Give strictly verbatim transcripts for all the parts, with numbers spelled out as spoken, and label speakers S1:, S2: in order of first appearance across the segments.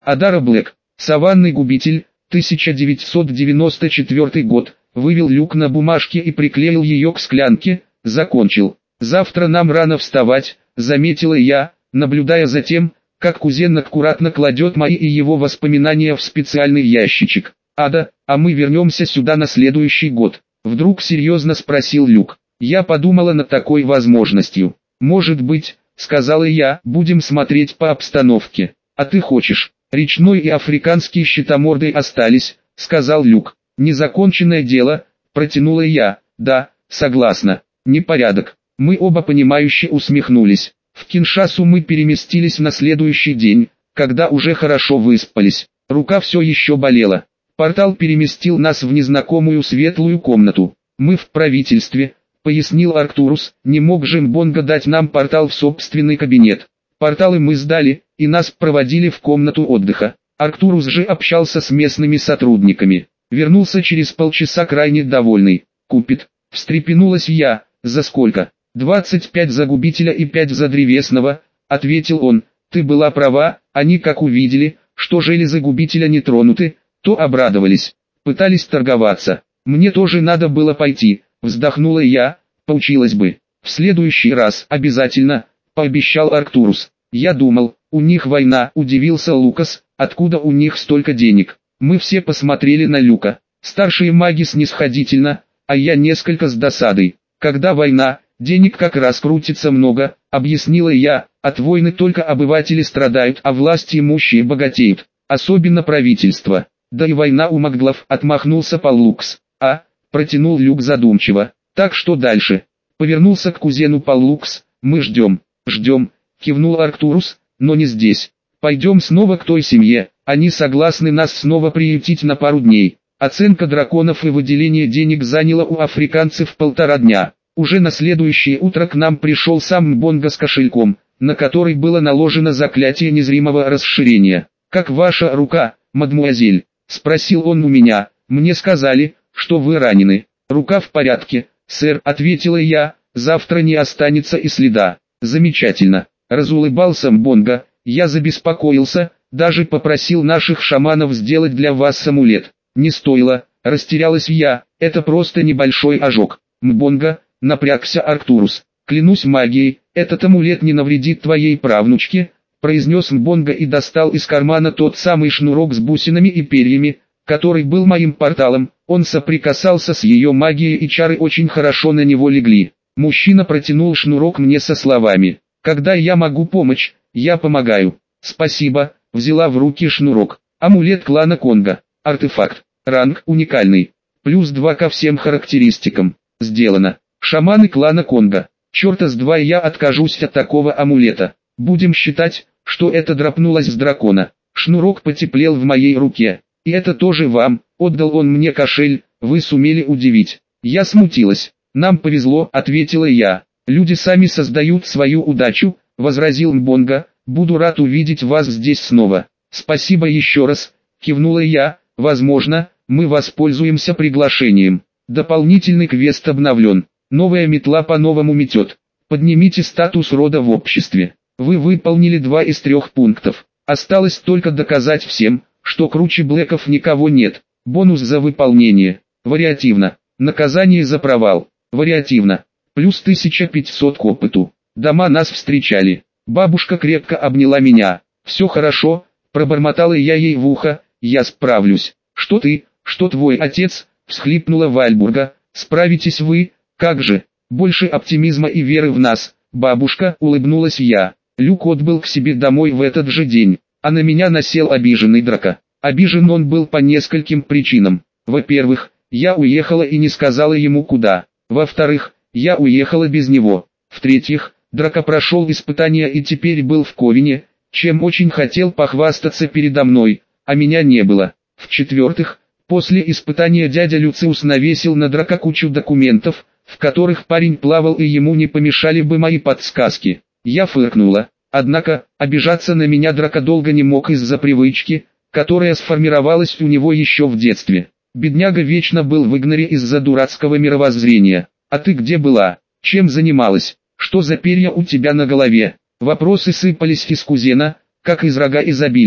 S1: Адара Блэк. Саванный губитель, тысяча девятьсот девяносто четвёртый год. Вывел Люк на бумажке и приклеил ее к склянке. Закончил. Завтра нам рано вставать, заметила я, наблюдая за тем, как кузен аккуратно кладет мои и его воспоминания в специальный ящичек. Ада, а мы вернемся сюда на следующий год? Вдруг серьезно спросил Люк. Я подумала над такой возможностью. Может быть, сказала я, будем смотреть по обстановке. А ты хочешь? Речной и африканские щитоморды остались, сказал Люк. Незаконченное дело, протянула я. Да, согласна. Непорядок. Мы оба понимающе усмехнулись. В Киншасу мы переместились на следующий день, когда уже хорошо выспались. Рука все еще болела. Портал переместил нас в незнакомую светлую комнату. Мы в правительстве, пояснил Арктурус, не мог же Мбонга дать нам портал в собственный кабинет. Порталы мы сдали, и нас проводили в комнату отдыха. Арктурус же общался с местными сотрудниками. Вернулся через полчаса крайне довольный. Купит. Встрепенулась я. За сколько? «Двадцать пять за губителя и пять за древесного», — ответил он. «Ты была права, они как увидели, что железы губителя не тронуты, то обрадовались, пытались торговаться. Мне тоже надо было пойти», — вздохнула я, — «поучилась бы. В следующий раз обязательно», — пообещал Арктурус. «Я думал, у них война», — удивился Лукас, — «откуда у них столько денег?» Мы все посмотрели на Люка. Старшие маги снисходительно, а я несколько с досадой. «Когда война, денег как раз крутится много», — объяснила я, — «от войны только обыватели страдают, а власть имущие богатеют, особенно правительство. Да и война у маглов», — отмахнулся Паллукс. «А», — протянул Люк задумчиво, — «так что дальше?» Повернулся к кузену Паллукс. «Мы ждем, ждем», — кивнул Арктурус, — «но не здесь. Пойдем снова к той семье, они согласны нас снова приютить на пару дней». Оценка драконов и выделение денег заняло у африканцев полтора дня. Уже на следующее утро к нам пришел сам Мбонга с кошельком, на который было наложено заклятие незримого расширения. «Как ваша рука, мадмуазель?» — спросил он у меня. «Мне сказали, что вы ранены». «Рука в порядке, сэр», — ответила я, — «завтра не останется и следа». «Замечательно», — разулыбался Мбонга, — «я забеспокоился, даже попросил наших шаманов сделать для вас амулет». «Не стоило», — растерялась я, — «это просто небольшой ожог». «Мбонга», — напрягся Арктурус, — «клянусь магией, этот амулет не навредит твоей правнучке», — произнес Мбонга и достал из кармана тот самый шнурок с бусинами и перьями, который был моим порталом. Он соприкасался с ее магией, и чары очень хорошо на него легли. Мужчина протянул шнурок мне со словами: «Когда я могу помочь, я помогаю». «Спасибо», — взяла в руки шнурок. Амулет клана Конга. Артефакт. Ранг уникальный. Плюс два ко всем характеристикам. Сделано. Шаманы клана Конга. Черта с два я откажусь от такого амулета. Будем считать, что это дропнулось с дракона. Шнурок потеплел в моей руке. И это тоже вам, отдал он мне кошель, вы сумели удивить. Я смутилась. Нам повезло, ответила я. Люди сами создают свою удачу, возразил Мбонга, буду рад увидеть вас здесь снова. Спасибо еще раз, кивнула я. Возможно, мы воспользуемся приглашением. Дополнительный квест обновлен. Новая метла по-новому метет. Поднимите статус рода в обществе. Вы выполнили два из трех пунктов. Осталось только доказать всем, что круче Блэков никого нет. Бонус за выполнение. Вариативно. Наказание за провал. Вариативно. Плюс тысяча пятьсот к опыту. Дома нас встречали. Бабушка крепко обняла меня. «Все хорошо», — пробормотала я ей в ухо. «Я справлюсь». «Что ты, что твой отец?» — всхлипнула Вальбурга. «Справитесь вы, как же?» «Больше оптимизма и веры в нас, бабушка», — улыбнулась я. Люк отбыл к себе домой в этот же день, а на меня насел обиженный Драко. Обижен он был по нескольким причинам. Во-первых, я уехала и не сказала ему куда. Во-вторых, я уехала без него. В-третьих, Драко прошел испытания и теперь был в Ковине, чем очень хотел похвастаться передо мной, а меня не было. В-четвертых, после испытания дядя Люциус навесил на Драко кучу документов, в которых парень плавал, и ему не помешали бы мои подсказки. Я фыркнула. Однако, обижаться на меня Драко долго не мог из-за привычки, которая сформировалась у него еще в детстве. Бедняга вечно был в игноре из-за дурацкого мировоззрения. «А ты где была? Чем занималась? Что за перья у тебя на голове?» Вопросы сыпались из кузена, как из рога изобилия.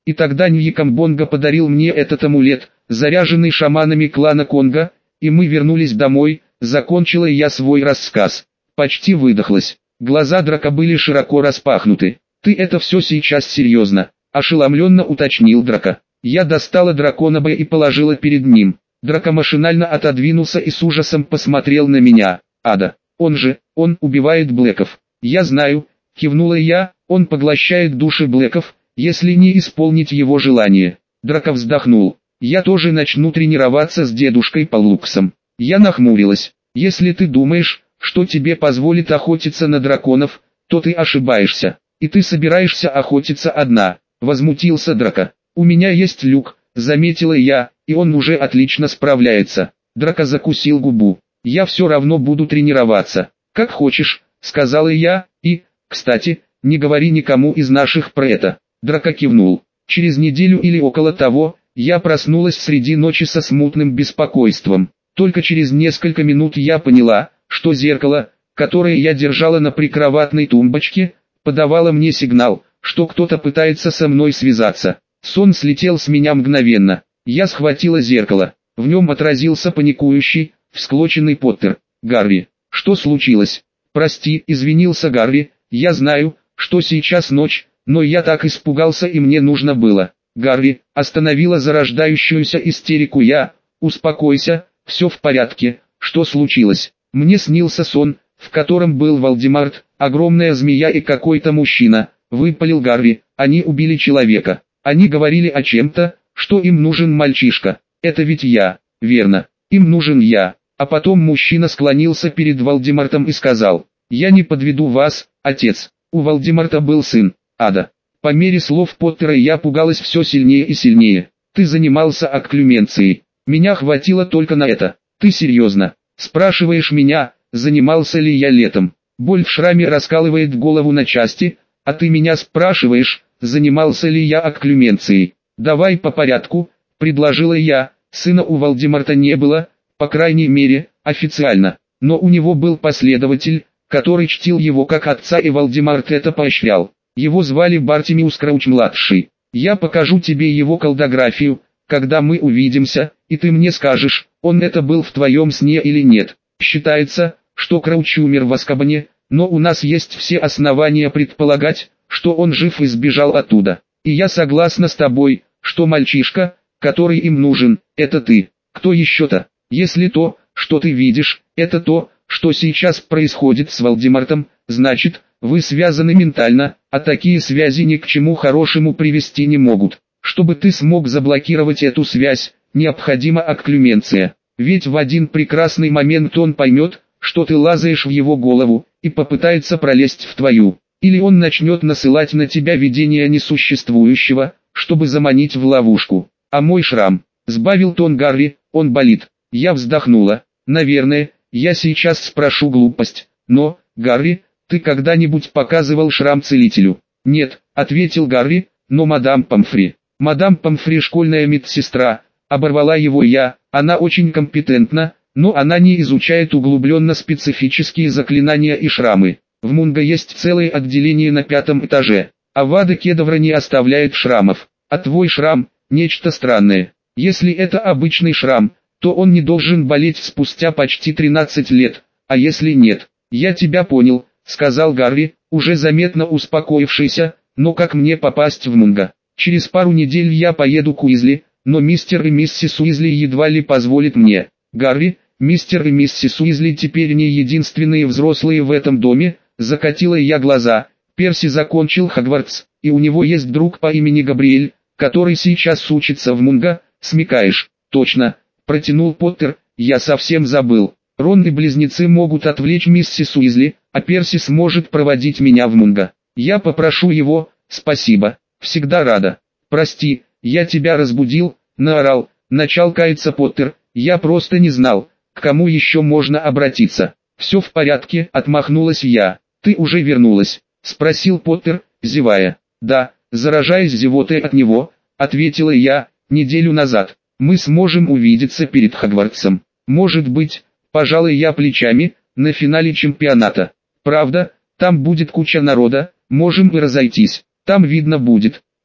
S1: И тогда Ньякамбонга подарил мне этот амулет, заряженный шаманами клана Конго, и мы вернулись домой, закончила я свой рассказ. Почти выдохлась. Глаза Драка были широко распахнуты. «Ты это все сейчас серьезно?» – ошеломленно уточнил Драка. Я достала дракона Б и положила перед ним. Драка машинально отодвинулся и с ужасом посмотрел на меня. «Ада, он же, он убивает Блэков». «Я знаю», – кивнула я, – «он поглощает души Блэков, если не исполнить его желание». Драка вздохнул. «Я тоже начну тренироваться с дедушкой Палуксом». Я нахмурилась. «Если ты думаешь, что тебе позволит охотиться на драконов, то ты ошибаешься. И ты собираешься охотиться одна», — возмутился Драка. «У меня есть Люк», — заметила я, — «и он уже отлично справляется». Драка закусил губу. «Я все равно буду тренироваться». «Как хочешь», — сказала я, — «и, кстати, не говори никому из наших про это». Драка кивнул. Через неделю или около того, я проснулась среди ночи со смутным беспокойством. Только через несколько минут я поняла, что зеркало, которое я держала на прикроватной тумбочке, подавало мне сигнал, что кто-то пытается со мной связаться. Сон слетел с меня мгновенно. Я схватила зеркало. В нем отразился паникующий, всклоченный Поттер. «Гарри, что случилось?» «Прости», — извинился Гарри, — «я знаю, что сейчас ночь, но я так испугался и мне нужно было». «Гарри», — остановила зарождающуюся истерику я, — «успокойся, все в порядке, что случилось?» «Мне снился сон, в котором был Волдемарт, огромная змея и какой-то мужчина», — выпалил Гарри. «Они убили человека. Они говорили о чем-то, что им нужен мальчишка. Это ведь я, верно? Им нужен я». А потом мужчина склонился перед Волдемартом и сказал: «Я не подведу вас, отец». У Волдемарта был сын, Ада. По мере слов Поттера я пугалась все сильнее и сильнее. «Ты занимался окклюменцией. Меня хватило только на это. Ты серьезно? Спрашиваешь меня, занимался ли я летом? Боль в шраме раскалывает голову на части, а ты меня спрашиваешь, занимался ли я окклюменцией. Давай по порядку», — предложила я. Сына у Волдемарта не было, по крайней мере, официально, но у него был последователь, который чтил его как отца, и Волдемарт это поощрял. Его звали Бартимиус Крауч-младший. Я покажу тебе его колдографию, когда мы увидимся, и ты мне скажешь, он это был в твоем сне или нет. Считается, что Крауч умер в Азкабане, но у нас есть все основания предполагать, что он жив и сбежал оттуда. И я согласна с тобой, что мальчишка, который им нужен, это ты. Кто еще-то? Если то, что ты видишь, это то, что сейчас происходит с Волдемартом, значит, вы связаны ментально, а такие связи ни к чему хорошему привести не могут. Чтобы ты смог заблокировать эту связь, необходима окклюменция. Ведь в один прекрасный момент он поймет, что ты лазаешь в его голову, и попытается пролезть в твою. Или он начнет насылать на тебя видение несуществующего, чтобы заманить в ловушку. А мой шрам, сбавил тон Гарри, он болит. Я вздохнула. Наверное, я сейчас спрошу глупость, но, Гарри, ты когда-нибудь показывал шрам целителю? Нет, ответил Гарри, но мадам Помфри. Мадам Помфри школьная медсестра, оборвала его я, она очень компетентна, но она не изучает углубленно специфические заклинания и шрамы. В Мунго есть целое отделение на пятом этаже, а Вада Кедавра не оставляет шрамов. А твой шрам – нечто странное. Если это обычный шрам, то он не должен болеть спустя почти тринадцать лет, а если нет? Я тебя понял, сказал Гарри, уже заметно успокоившийся, но как мне попасть в Мунго? Через пару недель я поеду к Уизли, но мистер и миссис Уизли едва ли позволят мне. Гарри, мистер и миссис Уизли теперь не единственные взрослые в этом доме, закатила я глаза. Перси закончил Хогвартс, и у него есть друг по имени Габриэль, который сейчас учится в Мунго, смекаешь? Точно, протянул Поттер, я совсем забыл. Рон и близнецы могут отвлечь миссис Уизли, а Перси сможет проводить меня в Мунго. Я попрошу его, спасибо, всегда рада. Прости, я тебя разбудил, наорал, начал каяться Поттер, я просто не знал, к кому еще можно обратиться. Все в порядке, отмахнулась я. Ты уже вернулась? Спросил Поттер, зевая. Да, заражаясь зевотой от него, ответила я, неделю назад. Мы сможем увидеться перед Хогвартсом. Может быть, пожалуй я плечами, на финале чемпионата. Правда, там будет куча народа, можем и разойтись. Там видно будет.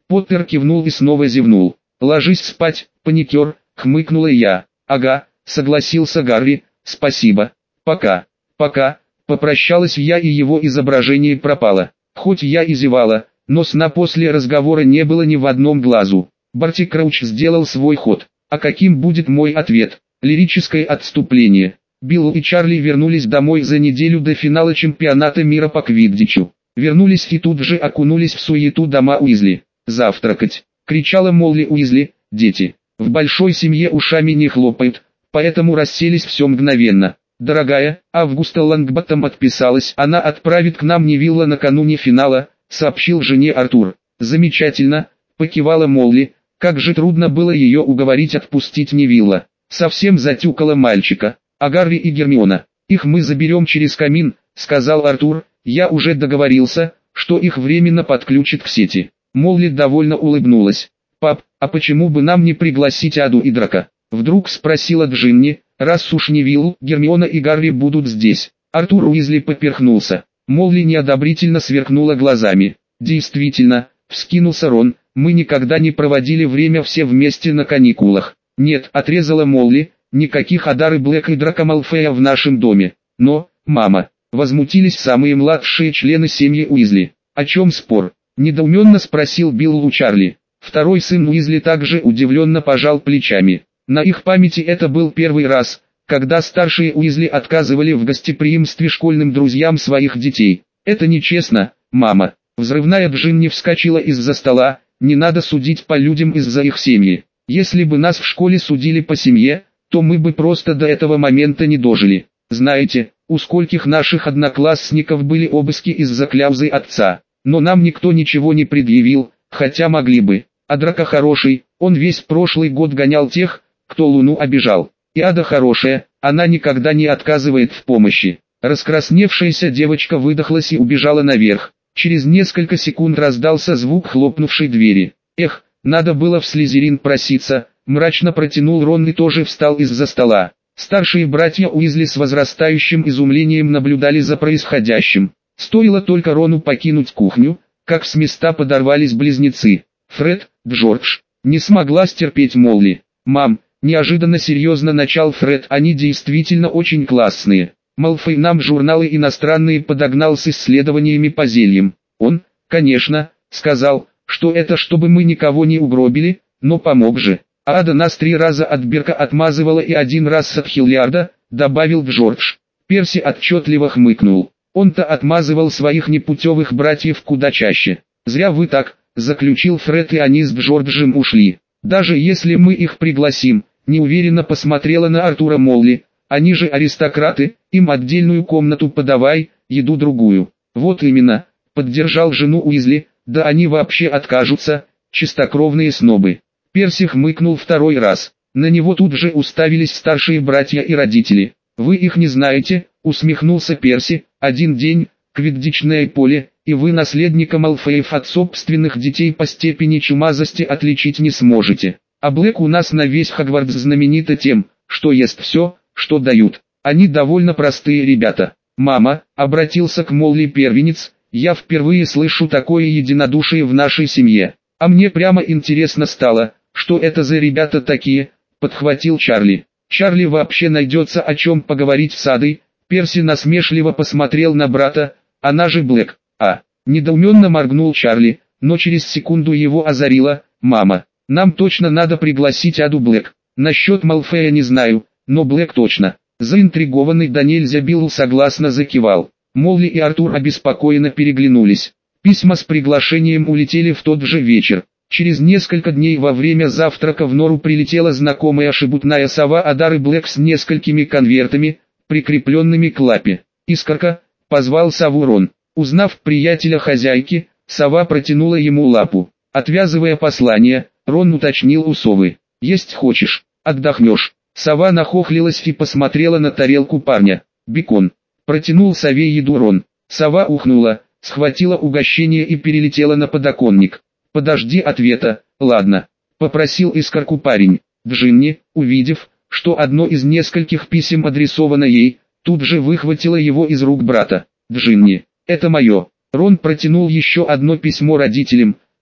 S1: Поттер кивнул и снова зевнул. «Ложись спать, паникер», — хмыкнула я. «Ага», — согласился Гарри, «спасибо. Пока». «Пока», — попрощалась я, и его изображение пропало. Хоть я и зевала, но сна после разговора не было ни в одном глазу. Барти Крауч сделал свой ход. А каким будет мой ответ? Лирическое отступление. Билл и Чарли вернулись домой за неделю до финала чемпионата мира по квиддичу. Вернулись и тут же окунулись в суету дома Уизли. «Завтракать!» — кричала Молли Уизли. «Дети, в большой семье ушами не хлопают, поэтому расселись все мгновенно. Дорогая, Августа Лонгботтом отписалась, она отправит к нам Невилла накануне финала», — сообщил жене Артур. «Замечательно», — покивала Молли, как же трудно было ее уговорить отпустить Невилла. Совсем затюкала мальчика. «А Гарри и Гермиона, их мы заберем через камин», — сказал Артур. «Я уже договорился, что их временно подключат к сети». Молли довольно улыбнулась. «Пап, а почему бы нам не пригласить Аду и Драка?» — вдруг спросила Джинни. «Раз уж Невилл, Гермиона и Гарри будут здесь». Артур Уизли поперхнулся. Молли неодобрительно сверкнула глазами. «Действительно», — вскинулся Рон, — «мы никогда не проводили время все вместе на каникулах». «Нет», — отрезала Молли, — «никаких Адары Блэк и Драко Малфоя в нашем доме». «Но, мама», — возмутились самые младшие члены семьи Уизли. «О чем спор?» — недоуменно спросил Билл у Чарли. Второй сын Уизли также удивленно пожал плечами. На их памяти это был первый раз, когда старшие Уизли отказывали в гостеприимстве школьным друзьям своих детей. «Это нечестно, мама». Взрывная Джинни вскочила из-за стола. «Не надо судить по людям из-за их семьи. Если бы нас в школе судили по семье, то мы бы просто до этого момента не дожили. Знаете, у скольких наших одноклассников были обыски из-за кляузы отца, но нам никто ничего не предъявил, хотя могли бы. А Драко хороший, он весь прошлый год гонял тех, кто Луну обижал. И Ада хорошая, она никогда не отказывает в помощи». Раскрасневшаяся девочка выдохлась и убежала наверх. Через несколько секунд раздался звук хлопнувшей двери. «Эх, надо было в Слизерин проситься», — мрачно протянул Рон и тоже встал из-за стола. Старшие братья Уизли с возрастающим изумлением наблюдали за происходящим. Стоило только Рону покинуть кухню, как с места подорвались близнецы. «Фред, Джордж», — не смогла стерпеть Молли. «Мам», — неожиданно серьезно начал Фред, — «они действительно очень классные. Малфой нам журналы иностранные подогнал с исследованиями по зельям. Он, конечно, сказал, что это чтобы мы никого не угробили, но помог же. А Ада нас три раза от Берка отмазывала и один раз от Хиллиарда», — добавил Джордж. Перси отчетливо хмыкнул. Он-то отмазывал своих непутевых братьев куда чаще. «Зря вы так», — заключил Фред, и они с Джорджем ушли. «Даже если мы их пригласим», — неуверенно посмотрела на Артура Молли, — «они же аристократы, им отдельную комнату подавай, еду другую». «Вот именно», — поддержал жену Уизли, — «да они вообще откажутся, чистокровные снобы». Перси хмыкнул второй раз. На него тут же уставились старшие братья и родители. «Вы их не знаете», — усмехнулся Перси, — «один день, квиддичное поле, и вы наследника Малфоев от собственных детей по степени чумазости отличить не сможете. А Блэк у нас на весь Хогвартс знаменита тем, что ест все, что дают. Они довольно простые ребята». «Мама», — обратился к Молли первенец, — «я впервые слышу такое единодушие в нашей семье. А мне прямо интересно стало, что это за ребята такие», — подхватил Чарли. «Чарли вообще найдется о чем поговорить с Адой». Перси насмешливо посмотрел на брата. «Она же Блэк». «А», — недоуменно моргнул Чарли, но через секунду его озарило. «Мама, нам точно надо пригласить Аду Блэк. Насчет Малфоя не знаю, но Блэк точно». Заинтригованный до нельзя Билл согласно закивал. Молли и Артур обеспокоенно переглянулись. Письма с приглашением улетели в тот же вечер. Через несколько дней во время завтрака в нору прилетела знакомая шебутная сова Адары Блэк с несколькими конвертами, прикрепленными к лапе. «Искорка», — позвал сову Рон. Узнав приятеля хозяйки, сова протянула ему лапу. Отвязывая послание, Рон уточнил у совы: «Есть хочешь? Отдохнешь?» Сова нахохлилась и посмотрела на тарелку парня. «Бекон». Протянул сове еду Рон. Сова ухнула, схватила угощение и перелетела на подоконник. «Подожди ответа, ладно», — попросил Искорку парень. Джинни, увидев, что одно из нескольких писем адресовано ей, тут же выхватила его из рук брата. «Джинни, это мое». Рон протянул еще одно письмо родителям.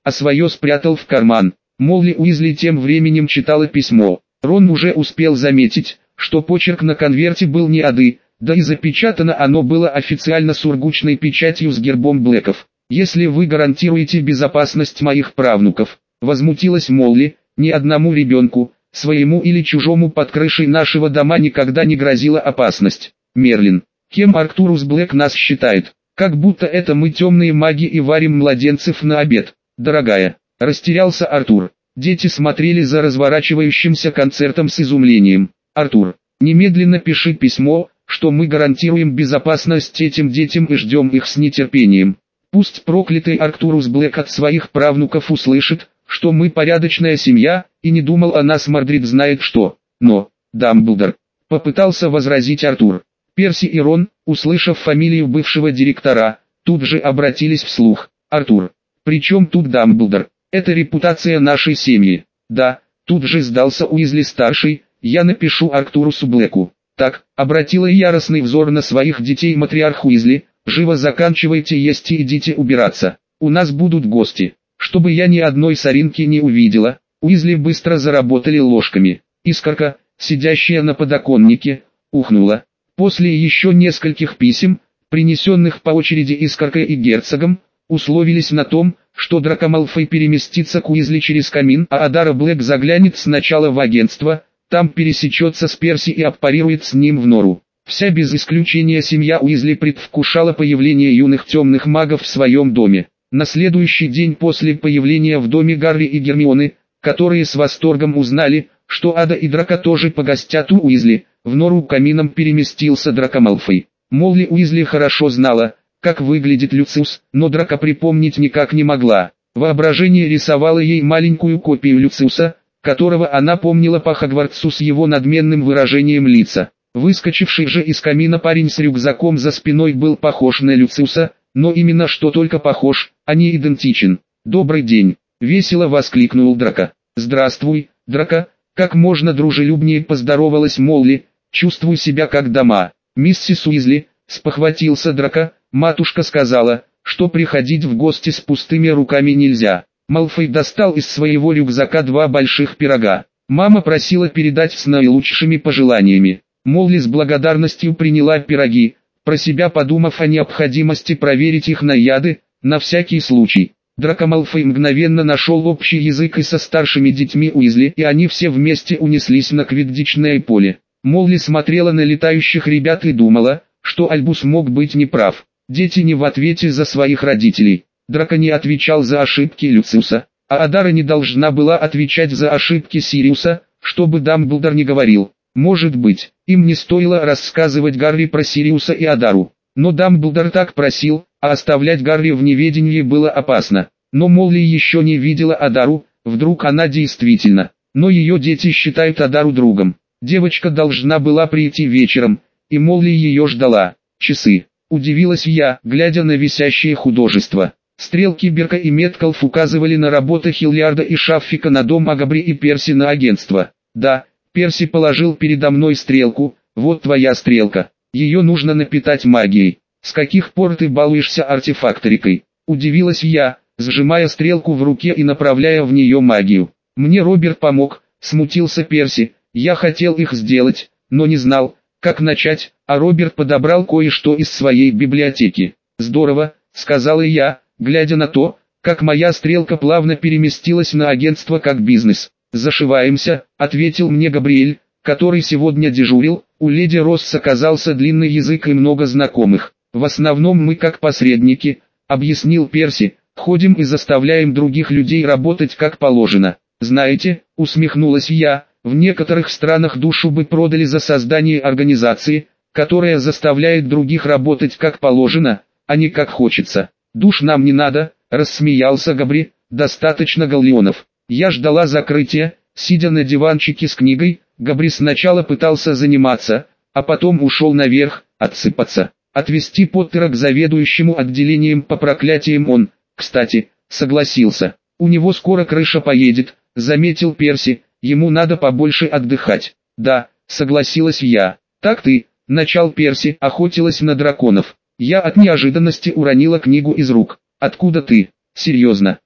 S1: а свое спрятал в карман. Молли Уизли тем временем читала письмо. Рон уже успел заметить, что почерк на конверте был не ады, да и запечатано оно было официально сургучной печатью с гербом Блэков. «Если вы гарантируете безопасность моих правнуков», — возмутилась Молли, — «ни одному ребенку, своему или чужому под крышей нашего дома никогда не грозила опасность». Мерлин. «Кем Арктурус Блэк нас считает? Как будто это мы темные маги и варим младенцев на обед. Дорогая». Растерялся Артур. Дети смотрели за разворачивающимся концертом с изумлением. «Артур, немедленно пиши письмо, что мы гарантируем безопасность этим детям и ждем их с нетерпением. Пусть проклятый Арктурус Блэк от своих правнуков услышит, что мы порядочная семья, и не думал о нас Мордрид знает что». «Но, Дамблдор», — попытался возразить Артур. Перси и Рон, услышав фамилию бывшего директора, тут же обратились вслух. «Артур, при чем тут Дамблдор? Это репутация нашей семьи». «Да», тут же сдался Уизли-старший, «я напишу Арктурусу Блэку». «Так», обратила яростный взор на своих детей матриарх Уизли, «живо заканчивайте есть и идите убираться. У нас будут гости». Чтобы я ни одной соринки не увидела, Уизли быстро заработали ложками. Искорка, сидящая на подоконнике, ухнула. После еще нескольких писем, принесенных по очереди Искоркой и герцогом, условились на том, что Драко Малфой переместится к Уизли через камин, а Адара Блэк заглянет сначала в агентство, там пересечется с Перси и аппарирует с ним в нору. Вся без исключения семья Уизли предвкушала появление юных темных магов в своем доме. На следующий день после появления в доме Гарри и Гермионы, которые с восторгом узнали, что Ада и Драко тоже погостят у Уизли, в нору камином переместился Драко Малфой. Молли Уизли хорошо знала, как выглядит Люциус, но Драко припомнить никак не могла. Воображение рисовало ей маленькую копию Люциуса, которого она помнила по Хогвартсу с его надменным выражением лица. Выскочивший же из камина парень с рюкзаком за спиной был похож на Люциуса, но именно что только похож, а не идентичен. «Добрый день!» — весело воскликнул Драко. «Здравствуй, Драко!» — как можно дружелюбнее поздоровалась Молли. «Чувствую себя как дома». «Миссис Уизли», — спохватился Драко, — «матушка сказала, что приходить в гости с пустыми руками нельзя». Малфой достал из своего рюкзака два больших пирога. «Мама просила передать с наилучшими пожеланиями». Молли с благодарностью приняла пироги, про себя подумав о необходимости проверить их на яды, на всякий случай. Драко Малфой мгновенно нашел общий язык и со старшими детьми Уизли, и они все вместе унеслись на квиддичное поле. Молли смотрела на летающих ребят и думала, что Альбус мог быть неправ. Дети не в ответе за своих родителей. Драко не отвечал за ошибки Люциуса, а Адара не должна была отвечать за ошибки Сириуса, что бы Дамблдор не говорил. Может быть, им не стоило рассказывать Гарри про Сириуса и Адару, но Дамблдор так просил, а оставлять Гарри в неведении было опасно. Но Молли еще не видела Адару, вдруг она действительно. Но ее дети считают Адару другом. Девочка должна была прийти вечером, и Молли ее ждала. Часы. Удивилась я, глядя на висящее художество. Стрелки Берка и Меткалф указывали на работы Хиллиарда и Шаффика на дом Агабри и Перси на агентство. Да, Перси положил передо мной стрелку, вот твоя стрелка. Ее нужно напитать магией. С каких пор ты балуешься артефакторикой? Удивилась я, сжимая стрелку в руке и направляя в нее магию. Мне Роберт помог, смутился Перси. Я хотел их сделать, но не знал, как начать, а Роберт подобрал кое-что из своей библиотеки. Здорово, сказала я, глядя на то, как моя стрелка плавно переместилась на агентство как бизнес. «Зашиваемся», — ответил мне Габриэль, который сегодня дежурил. У леди Росс оказался длинный язык и много знакомых. «В основном мы как посредники», — объяснил Перси, — «ходим и заставляем других людей работать как положено». «Знаете», — усмехнулась я, — «в некоторых странах душу бы продали за создание организации, которая заставляет других работать как положено, а не как хочется». «Душ нам не надо», — рассмеялся Габри, — «достаточно галлеонов». Я ждала закрытия, сидя на диванчике с книгой. Габри сначала пытался заниматься, а потом ушел наверх, отсыпаться. Отвезти Поттера к заведующему отделением по проклятиям он, кстати, согласился. «У него скоро крыша поедет», — заметил Перси, — «ему надо побольше отдыхать». «Да», — согласилась я. «Так ты», — начал Перси, — «охотилась на драконов». Я от неожиданности уронила книгу из рук. «Откуда ты? Серьезно?»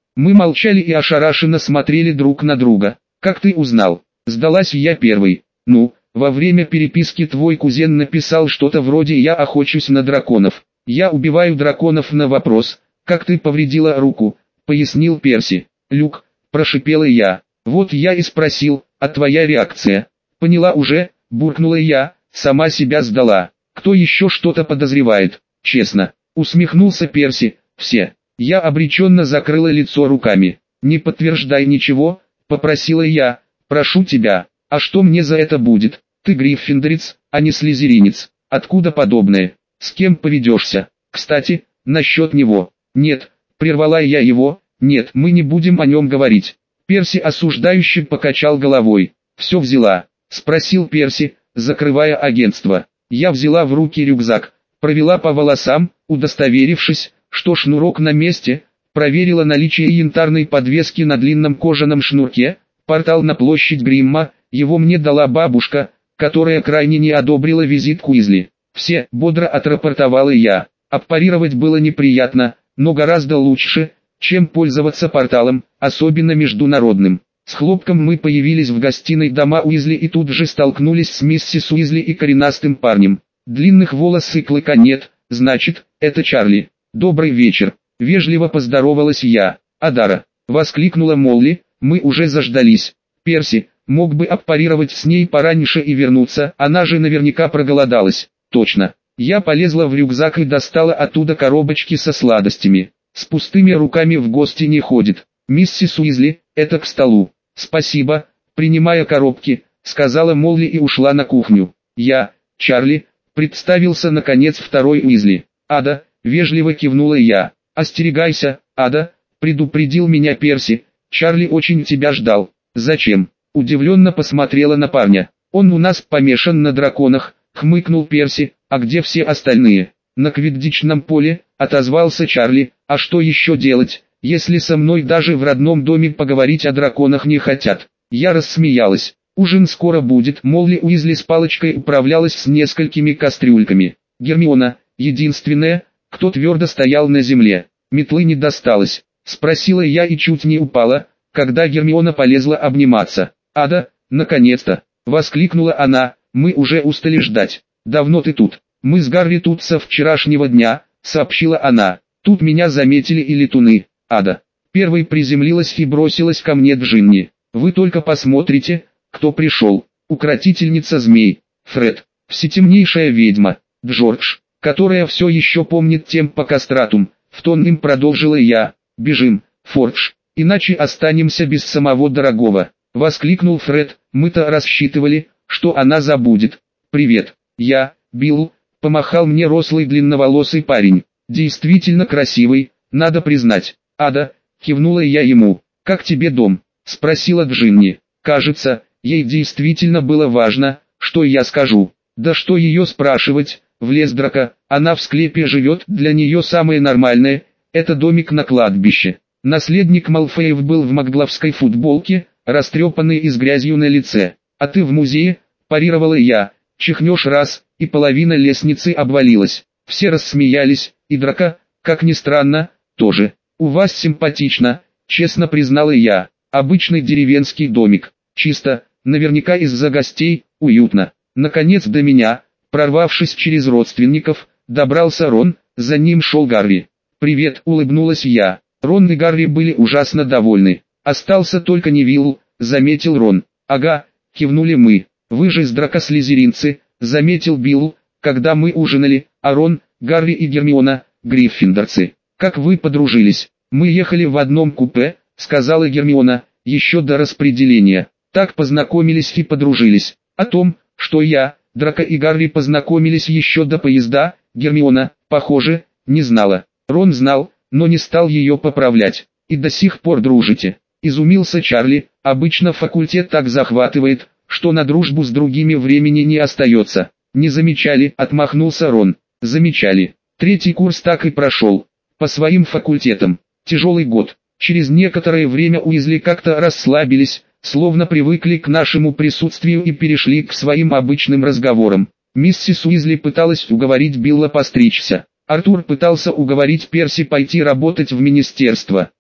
S1: Мы молчали и ошарашенно смотрели друг на друга. «Как ты узнал?» Сдалась я первой. «Ну, во время переписки твой кузен написал что-то вроде «я охочусь на драконов». «Я убиваю драконов» на вопрос «как ты повредила руку?» пояснил Перси. «Люк», прошипела я. «Вот я и спросил, а твоя реакция?» «Поняла уже», буркнула я, сама себя сдала. «Кто еще что-то подозревает?» «Честно», усмехнулся Перси. «Все». Я обреченно закрыла лицо руками. «Не подтверждай ничего», попросила я. «Прошу тебя». «А что мне за это будет? Ты гриффиндорец, а не слизеринец. Откуда подобное? С кем поведешься? Кстати, насчет него». «Нет», прервала я его. «Нет, мы не будем о нем говорить». Перси осуждающе покачал головой. «Все взяла?» спросил Перси, закрывая агентство. Я взяла в руки рюкзак, провела по волосам, удостоверившись, что шнурок на месте, проверила наличие янтарной подвески на длинном кожаном шнурке. Портал на площадь Гримма, его мне дала бабушка, которая крайне не одобрила визит к Уизли. «Все», бодро отрапортовала я. Аппарировать было неприятно, но гораздо лучше, чем пользоваться порталом, особенно международным. С хлопком мы появились в гостиной дома Уизли и тут же столкнулись с миссис Уизли и коренастым парнем. Длинных волос и клыка нет, значит, это Чарли. «Добрый вечер», вежливо поздоровалась я. «Адара», воскликнула Молли, «мы уже заждались». «Перси, мог бы аппарировать с ней пораньше и вернуться, она же наверняка проголодалась». «Точно». Я полезла в рюкзак и достала оттуда коробочки со сладостями. С пустыми руками в гости не ходит. «Миссис Уизли, это к столу». «Спасибо», принимая коробки, сказала Молли и ушла на кухню. «Я, Чарли», представился наконец второй Уизли. «Ада», вежливо кивнула я. «Остерегайся, Ада», предупредил меня Перси. «Чарли очень тебя ждал». «Зачем?» Удивленно посмотрела на парня. «Он у нас помешан на драконах», хмыкнул Перси. «А где все остальные?» «На квиддичном поле», отозвался Чарли. «А что еще делать, если со мной даже в родном доме поговорить о драконах не хотят?» Я рассмеялась. «Ужин скоро будет». Молли Уизли с палочкой управлялась с несколькими кастрюльками. Гермиона, единственная, кто твердо стоял на земле. «Метлы не досталось?» спросила я и чуть не упала, когда Гермиона полезла обниматься. «Ада, наконец-то!» воскликнула она. «Мы уже устали ждать. Давно ты тут?» «Мы с Гарри тут со вчерашнего дня», сообщила она. «Тут меня заметили и летуны». «Ада». Первой приземлилась и бросилась ко мне Джинни. «Вы только посмотрите, кто пришел. Укротительница змей. Фред. Всетемнейшая ведьма. Джордж, которая все еще помнит темпо кастратум». В тон им продолжила я. «Бежим, Фордж, иначе останемся без самого дорогого», воскликнул Фред. «Мы-то рассчитывали, что она забудет». «Привет, я, Билл», помахал мне рослый длинноволосый парень. «Действительно красивый, надо признать». «Ада», кивнула я ему. «Как тебе дом?» спросила Джинни. Кажется, ей действительно было важно, что я скажу. Да что ее спрашивать, влез Драко, она в склепе живет, для нее самое нормальное – это домик на кладбище. Наследник Малфеев был в макгловской футболке, растрепанный и с грязью на лице. «А ты в музее?» – парировала я. «Чихнешь раз, и половина лестницы обвалилась». Все рассмеялись, и Драко, как ни странно, тоже. «У вас симпатично», – честно признала я. «Обычный деревенский домик. Чисто, наверняка из-за гостей, уютно». Наконец до меня, прорвавшись через родственников, добрался Рон, за ним шел Гарри. «Привет», – улыбнулась я. Рон и Гарри были ужасно довольны. «Остался только Невилл», – заметил Рон. «Ага», – кивнули мы. «Вы же с Драко слизеринцы», – заметил Билл, когда мы ужинали, а Рон, Гарри и Гермиона – гриффиндорцы. «Как вы подружились?» «Мы ехали в одном купе», – сказала Гермиона, – «еще до распределения. Так познакомились и подружились». О том, что я, Драко и Гарри познакомились еще до поезда, Гермиона, похоже, не знала. Рон знал, но не стал ее поправлять. «И до сих пор дружите?» – изумился Чарли. «Обычно факультет так захватывает, что на дружбу с другими времени не остается». «Не замечали?» – отмахнулся Рон. «Замечали. Третий курс так и прошел. По своим факультетам. Тяжелый год. Через некоторое время Уизли как-то расслабились, словно привыкли к нашему присутствию и перешли к своим обычным разговорам. Миссис Уизли пыталась уговорить Билла постричься. Артур пытался уговорить Перси пойти работать в министерство.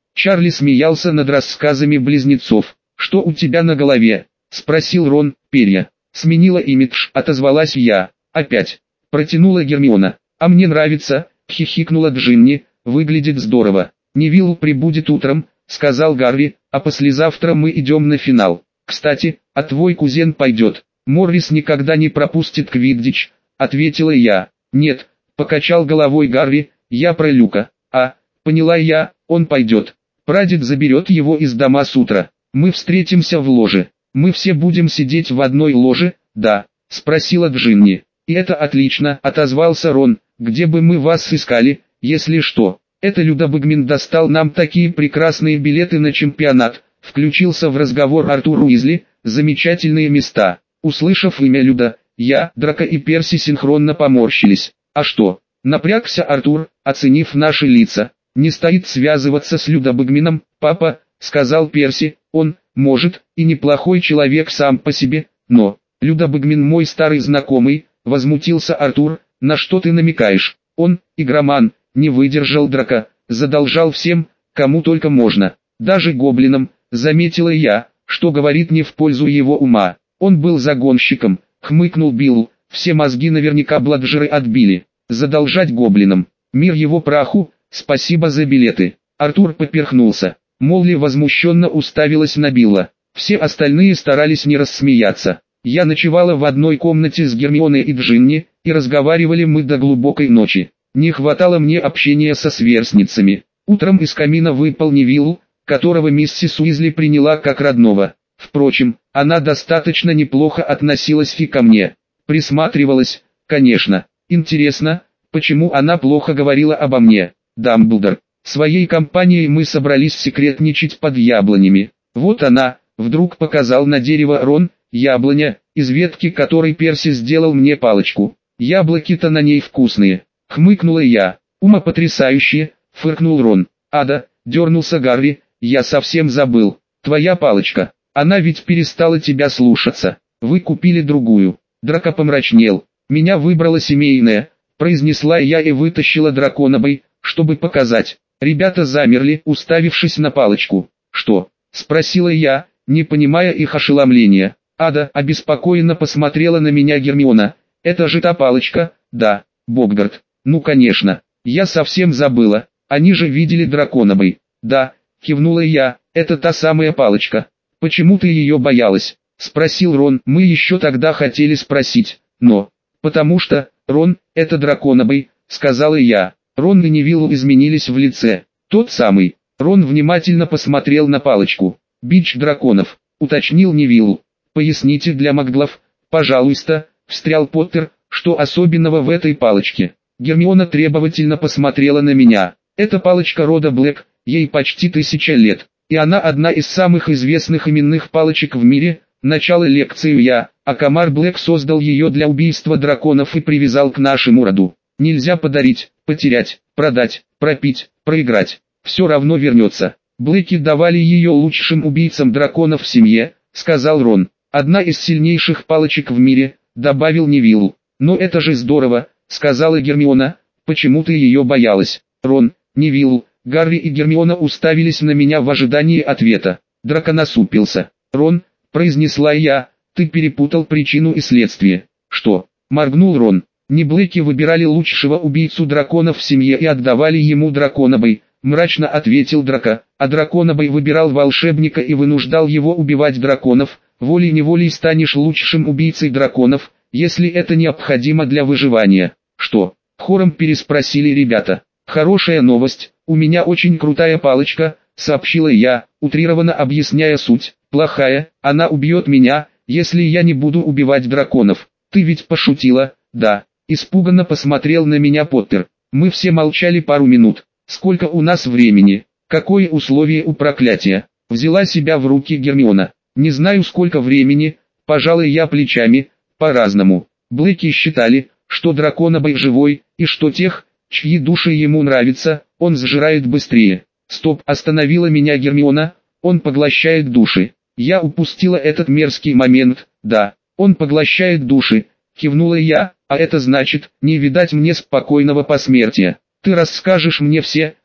S1: Чарли смеялся над рассказами близнецов. «Что у тебя на голове?» — спросил Рон. «Перья». «Сменила имидж», — отозвалась я. «Опять». Протянула Гермиона. «А мне нравится», — хихикнула Джинни. «Выглядит здорово». «Невилл прибудет утром», — сказал Гарри, «а послезавтра мы идем на финал. Кстати, а твой кузен пойдет?» «Моррис никогда не пропустит квиддич», — ответила я. «Нет», — покачал головой Гарри, «я про Люка». «А, поняла я, он пойдет. Прадед заберет его из дома с утра. Мы встретимся в ложе». «Мы все будем сидеть в одной ложе, да?» — спросила Джинни. «И это отлично», — отозвался Рон. «Где бы мы вас искали, если что?» «Это Люда Багмин достал нам такие прекрасные билеты на чемпионат», — включился в разговор Артур Уизли. «Замечательные места». Услышав имя Люда, я, Драко и Перси синхронно поморщились. «А что?» — напрягся Артур, оценив наши лица. «Не стоит связываться с Люда Багмином, папа», — сказал Перси. «Он, может, и неплохой человек сам по себе, но...» «Люда Багмин мой старый знакомый», — возмутился Артур. «На что ты намекаешь? Он, игроман», — не выдержал Драко, «задолжал всем, кому только можно, даже гоблинам», — заметила я, что говорит не в пользу его ума. «Он был загонщиком», — хмыкнул Билл, «все мозги наверняка бладжеры отбили. Задолжать гоблинам, мир его праху, спасибо за билеты». Артур поперхнулся. Молли возмущенно уставилась на Билла. Все остальные старались не рассмеяться. Я ночевала в одной комнате с Гермионой и Джинни, и разговаривали мы до глубокой ночи. Не хватало мне общения со сверстницами. Утром из камина выпал Невилл, которого миссис Уизли приняла как родного. Впрочем, она достаточно неплохо относилась и ко мне. Присматривалась, конечно. Интересно, почему она плохо говорила обо мне? Дамблдор. Своей компанией мы собрались секретничать под яблонями. Вот она, вдруг показал на дерево Рон, яблоня, из ветки которой Перси сделал мне палочку. Яблоки-то на ней вкусные. Хмыкнула я. Ума потрясающие, фыркнул Рон. Ада, дернулся Гарри, я совсем забыл. Твоя палочка, она ведь перестала тебя слушаться. Вы купили другую. Драко помрачнел. Меня выбрала семейная, произнесла я и вытащила драконобой, чтобы показать. Ребята замерли, уставившись на палочку. «Что?» — спросила я, не понимая их ошеломления. Ада обеспокоенно посмотрела на меня. Гермиона. «Это же та палочка?» «Да, Богдарт. Ну конечно, я совсем забыла, они же видели драконобой». «Да», — кивнула я, — «это та самая палочка». «Почему ты ее боялась?» — спросил Рон. Мы еще тогда хотели спросить, но... «Потому что, Рон, это драконобой», — сказала я. Рон и Невиллу изменились в лице. «Тот самый». Рон внимательно посмотрел на палочку. «Бич драконов», — уточнил Невиллу. «Поясните для маглов, пожалуйста», — встрял Поттер, «что особенного в этой палочке». Гермиона требовательно посмотрела на меня. «Это палочка рода Блэк, ей почти тысяча лет, и она одна из самых известных именных палочек в мире». Начало лекции я, а Комар Блэк создал ее для убийства драконов и привязал к нашему роду. Нельзя подарить, потерять, продать, пропить, проиграть. Все равно вернется. Блэки давали ее лучшим убийцам драконов в семье, сказал Рон. Одна из сильнейших палочек в мире, добавил Невилл. Но это же здорово, сказала Гермиона. Почему ты ее боялась? Рон, Невилл, Гарри и Гермиона уставились на меня в ожидании ответа. Драко насупился. Рон, произнесла я, ты перепутал причину и следствие. Что? Моргнул Рон. Не Блэки выбирали лучшего убийцу драконов в семье и отдавали ему драконобой, мрачно ответил Драко, а драконобой выбирал волшебника и вынуждал его убивать драконов. Волей-неволей станешь лучшим убийцей драконов, если это необходимо для выживания. Что? Хором переспросили ребята. Хорошая новость, у меня очень крутая палочка, сообщила я, утрированно объясняя суть. Плохая, она убьет меня, если я не буду убивать драконов. Ты ведь пошутила, да? Испуганно посмотрел на меня Поттер. Мы все молчали пару минут. Сколько у нас времени? Какое условие у проклятия? Взяла себя в руки Гермиона. Не знаю сколько времени, пожалуй я плечами, по-разному. Блэки считали, что драконобой живой, и что тех, чьи души ему нравятся, он сжирает быстрее. Стоп, остановила меня Гермиона, он поглощает души. Я упустила этот мерзкий момент. Да, он поглощает души, кивнула я, а это значит, не видать мне спокойного посмертия. Ты расскажешь мне все,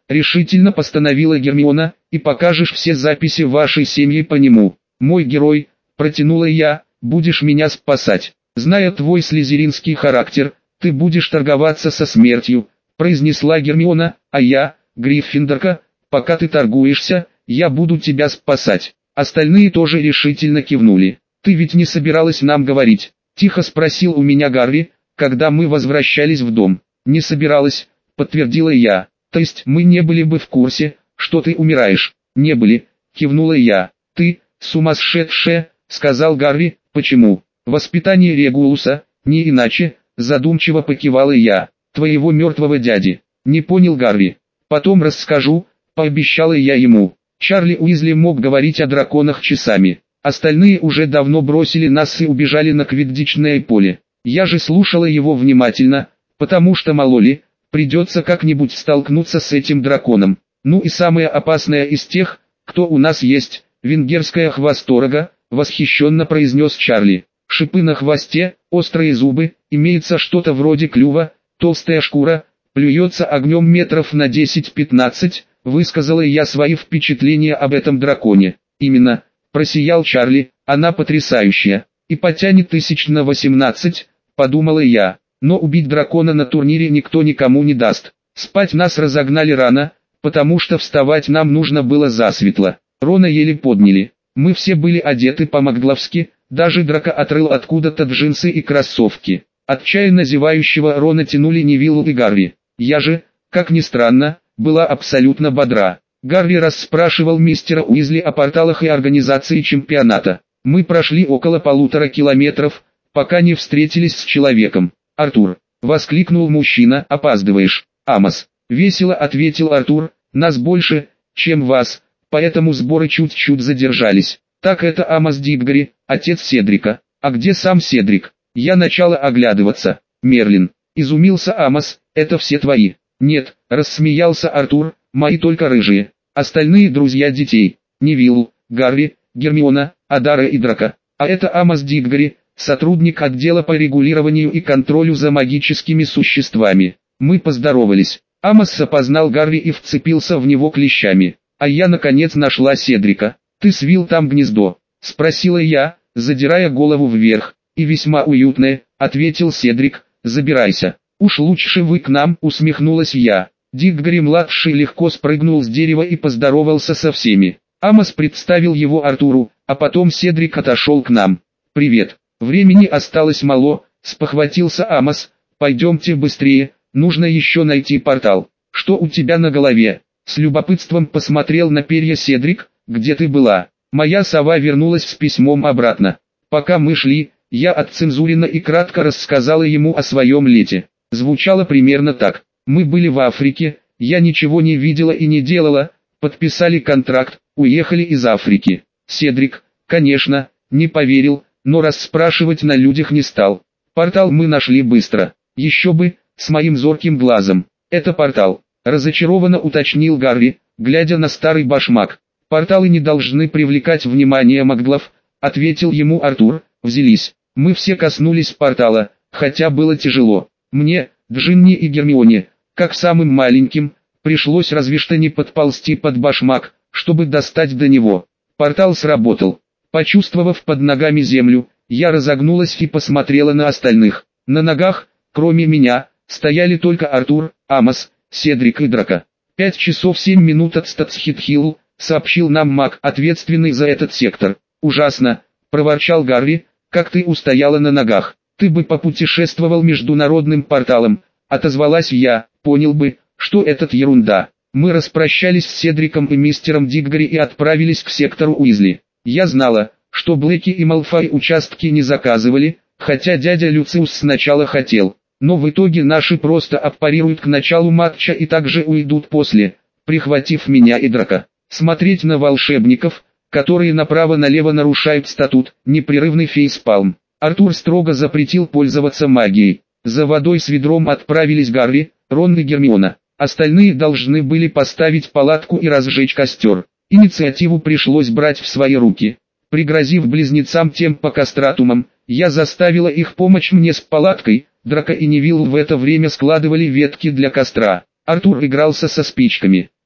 S1: решительно постановила Гермиона, и покажешь все записи вашей семьи по нему. Мой герой, протянула я, будешь меня спасать. Зная твой слизеринский характер, ты будешь торговаться со смертью, произнесла Гермиона, а я, Гриффиндорка, пока ты торгуешься, я буду тебя спасать. Остальные тоже решительно кивнули. Ты ведь не собиралась нам говорить? Тихо спросил у меня Гарри, когда мы возвращались в дом. Не собиралась, подтвердила я. То есть мы не были бы в курсе, что ты умираешь? Не были, кивнула я. Ты, сумасшедшая, сказал Гарри. Почему? Воспитание Регулуса, не иначе, задумчиво покивала я. Твоего мертвого дяди. Не понял Гарри. Потом расскажу, пообещала я ему. Чарли Уизли мог говорить о драконах часами. Остальные уже давно бросили нас и убежали на квиддичное поле. Я же слушала его внимательно, потому что мало ли, придется как-нибудь столкнуться с этим драконом. Ну и самое опасное из тех, кто у нас есть, венгерская хвосторога, восхищенно произнес Чарли. Шипы на хвосте, острые зубы, имеется что-то вроде клюва, толстая шкура, плюется огнем метров на десять-пятнадцать, высказала я свои впечатления об этом драконе. Именно, просиял Чарли, она потрясающая, и потянет тысяч на восемнадцать, подумала я. Но убить дракона на турнире никто никому не даст. Спать нас разогнали рано, потому что вставать нам нужно было засветло. Рона еле подняли. Мы все были одеты по-магловски, даже Драко отрыл откуда-то джинсы и кроссовки. Отчаянно зевающего Рона тянули Невилл и Гарри. Я же, как ни странно, была абсолютно бодра. Гарри расспрашивал мистера Уизли о порталах и организации чемпионата. Мы прошли около полутора километров, пока не встретились с человеком. «Артур!» — воскликнул мужчина, «опаздываешь!» «Амос!» — весело ответил Артур, «нас больше, чем вас, поэтому сборы чуть-чуть задержались». «Так это Амос Диггори, отец Седрика. А где сам Седрик?» Я начала оглядываться. «Мерлин!» — изумился Амос, «это все твои?» «Нет!» — рассмеялся Артур, «мои только рыжие. Остальные друзья детей. Невилл, Гарри, Гермиона, Адара и Драко. А это Амос Диггори, сотрудник отдела по регулированию и контролю за магическими существами». Мы поздоровались. Амос опознал Гарри и вцепился в него клещами. А я наконец нашла Седрика. «Ты свил там гнездо?» — спросила я, задирая голову вверх. «И весьма уютное», — ответил Седрик, «забирайся». «Уж лучше вы к нам», — усмехнулась я. Диггори-младший легко спрыгнул с дерева и поздоровался со всеми. Амос представил его Артуру, а потом Седрик отошел к нам. «Привет. Времени осталось мало», — спохватился Амос. «Пойдемте быстрее, нужно еще найти портал». «Что у тебя на голове?» С любопытством посмотрел на перья Седрик. «Где ты была?» Моя сова вернулась с письмом обратно. Пока мы шли, я отцензуренно и кратко рассказала ему о своем лете. Звучало примерно так. Мы были в Африке, я ничего не видела и не делала, подписали контракт, уехали из Африки. Седрик, конечно, не поверил, но расспрашивать на людях не стал. Портал мы нашли быстро. Еще бы, с моим зорким глазом. Это портал, разочарованно уточнил Гарри, глядя на старый башмак. Порталы не должны привлекать внимание маглов, ответил ему Артур. Взялись. Мы все коснулись портала, хотя было тяжело. Мне, Джинни и Гермионе, как самым маленьким, пришлось разве что не подползти под башмак, чтобы достать до него. Портал сработал. Почувствовав под ногами землю, я разогнулась и посмотрела на остальных. На ногах, кроме меня, стояли только Артур, Амос, Седрик и Драко. «Пять часов семь минут от Статсхит-Хилл», сообщил нам маг, ответственный за этот сектор. «Ужасно», — проворчал Гарри, «как ты устояла на ногах? Ты бы попутешествовал международным порталом», — отозвалась я, «понял бы, что этот ерунда». Мы распрощались с Седриком и мистером Диггори и отправились к сектору Уизли. Я знала, что Блэки и Малфой участки не заказывали, хотя дядя Люциус сначала хотел. Но в итоге наши просто аппарируют к началу матча и также уйдут после, прихватив меня и Драко. Смотреть на волшебников, которые направо-налево нарушают статут, непрерывный фейспалм. Артур строго запретил пользоваться магией. За водой с ведром отправились Гарри, Рон и Гермиона. Остальные должны были поставить палатку и разжечь костер. Инициативу пришлось брать в свои руки. Пригрозив близнецам темпокастратумом, я заставила их помочь мне с палаткой. Драко и Невилл в это время складывали ветки для костра. Артур игрался со спичками.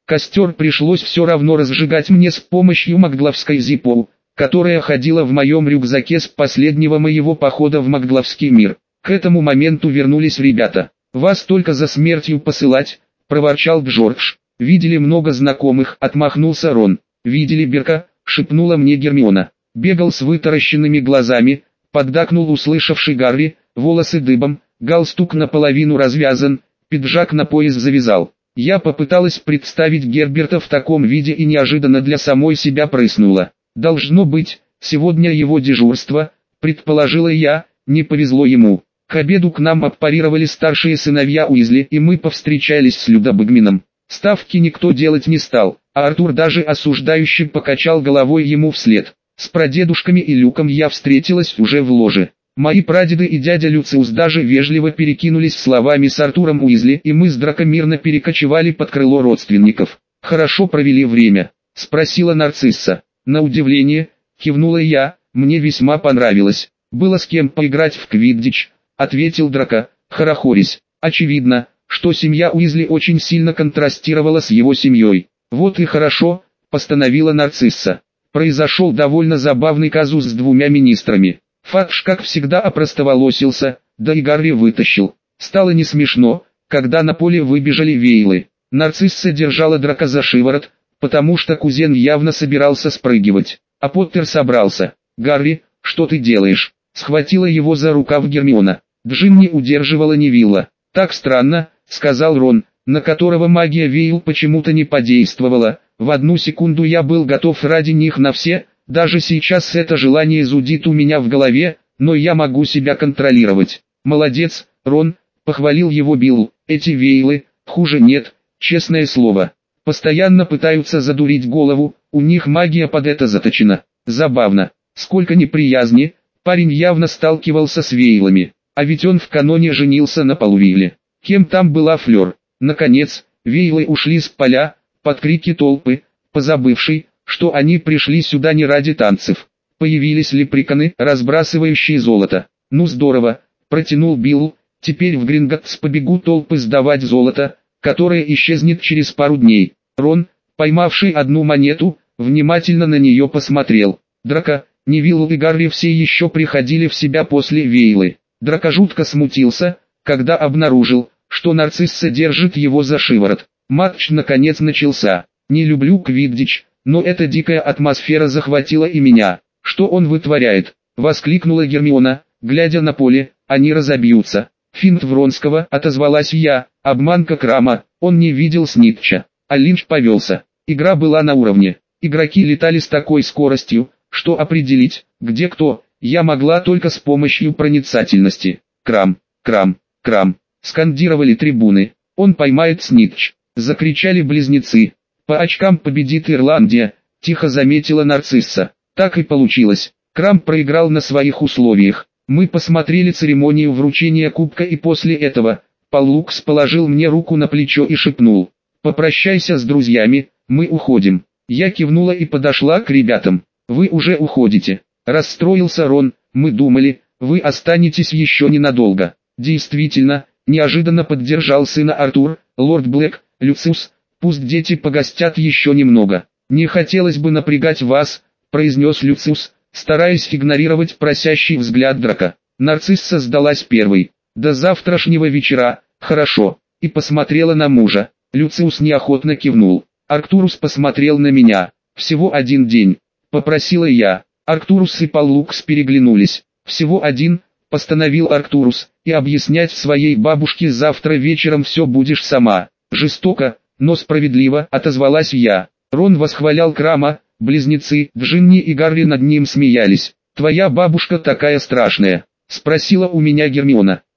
S1: Костер пришлось все равно разжигать мне с помощью магловской зиппо, которая ходила в моем рюкзаке с последнего моего похода в магловский мир. К этому моменту вернулись ребята. «Вас только за смертью посылать», — проворчал Джордж. «Видели много знакомых», — отмахнулся Рон. «Видели Берка», — шепнула мне Гермиона. Бегал с вытаращенными глазами, поддакнул услышавший Гарри, волосы дыбом, галстук наполовину развязан, пиджак на пояс завязал. Я попыталась представить Герберта в таком виде и неожиданно для самой себя прыснула. «Должно быть, сегодня его дежурство», — предположила я, не повезло ему. К обеду к нам аппарировали старшие сыновья Уизли, и мы повстречались с Людо Багмином. Ставки никто делать не стал, а Артур даже осуждающе покачал головой ему вслед. С прадедушками и Люком я встретилась уже в ложе. Мои прадеды и дядя Люциус даже вежливо перекинулись словами с Артуром Уизли, и мы с Драко мирно перекочевали под крыло родственников. «Хорошо провели время?» — спросила Нарцисса. «На удивление», — кивнула я, — «мне весьма понравилось. Было с кем поиграть в квиддич», — ответил Драко, хорохорясь. Очевидно, что семья Уизли очень сильно контрастировала с его семьей. «Вот и хорошо», — постановила Нарцисса. Произошел довольно забавный казус с двумя министрами. Фадж, как всегда, опростоволосился, да и Гарри вытащил. Стало не смешно, когда на поле выбежали Вейлы. Нарцисса держала Драко за шиворот, потому что кузен явно собирался спрыгивать. А Поттер собрался. «Гарри, что ты делаешь?» — схватила его за рукав Гермиона. Джинни удерживала Невилла. «Так странно», — сказал Рон, на которого магия Вейл почему-то не подействовала. В одну секунду я был готов ради них на все, даже сейчас это желание зудит у меня в голове, но я могу себя контролировать. «Молодец, Рон», — похвалил его Билл. «Эти Вейлы, хуже нет, честное слово. Постоянно пытаются задурить голову, у них магия под это заточена. Забавно, сколько неприязни, парень явно сталкивался с Вейлами, а ведь он в каноне женился на Полувейле. Кем там была Флёр? Наконец, Вейлы ушли с поля, под крики толпы, позабывшей, что они пришли сюда не ради танцев. Появились лепреконы, разбрасывающие золото. «Ну здорово», — протянул Билл, — «теперь в Гринготтс побегут толпы сдавать золото, которое исчезнет через пару дней». Рон, поймавший одну монету, внимательно на нее посмотрел. Драко, Невилл и Гарри все еще приходили в себя после Вейлы. Драко жутко смутился, когда обнаружил, что Нарцисса держит его за шиворот. Матч наконец начался. Не люблю квиддич, но эта дикая атмосфера захватила и меня. «Что он вытворяет?» — воскликнула Гермиона, глядя на поле. «Они разобьются». «Финт Вронского», — отозвалась я, — «обманка Крама, он не видел Снитча». А Линч повелся. Игра была на уровне. Игроки летали с такой скоростью, что определить, где кто, я могла только с помощью проницательности. «Крам, Крам, Крам», — скандировали трибуны. «Он поймает Снитч», — закричали близнецы. «По очкам победит Ирландия», — тихо заметила Нарцисса. Так и получилось. Крам проиграл на своих условиях. Мы посмотрели церемонию вручения кубка, и после этого Пол Лукс положил мне руку на плечо и шепнул: «Попрощайся с друзьями, мы уходим». Я кивнула и подошла к ребятам. «Вы уже уходите?» — расстроился Рон. «Мы думали, вы останетесь еще ненадолго». «Действительно», — неожиданно поддержал сына Артур. «Лорд Блэк, Люциус, пусть дети погостят еще немного». «Не хотелось бы напрягать вас», — произнес Люциус, стараясь игнорировать просящий взгляд Драко. Нарцисса сдалась первой. «До завтрашнего вечера, хорошо», и посмотрела на мужа. Люциус неохотно кивнул. Арктурус посмотрел на меня. «Всего один день», — попросила я. Арктурус и Пол Лукс переглянулись. «Всего один», — постановил Арктурус, — «и объяснять своей бабушке завтра вечером все будешь сама». «Жестоко, но справедливо», — отозвалась я. Рон восхвалял Крама, близнецы, Джинни и Гарри над ним смеялись. «Твоя бабушка такая страшная?» — спросила у меня Гермиона.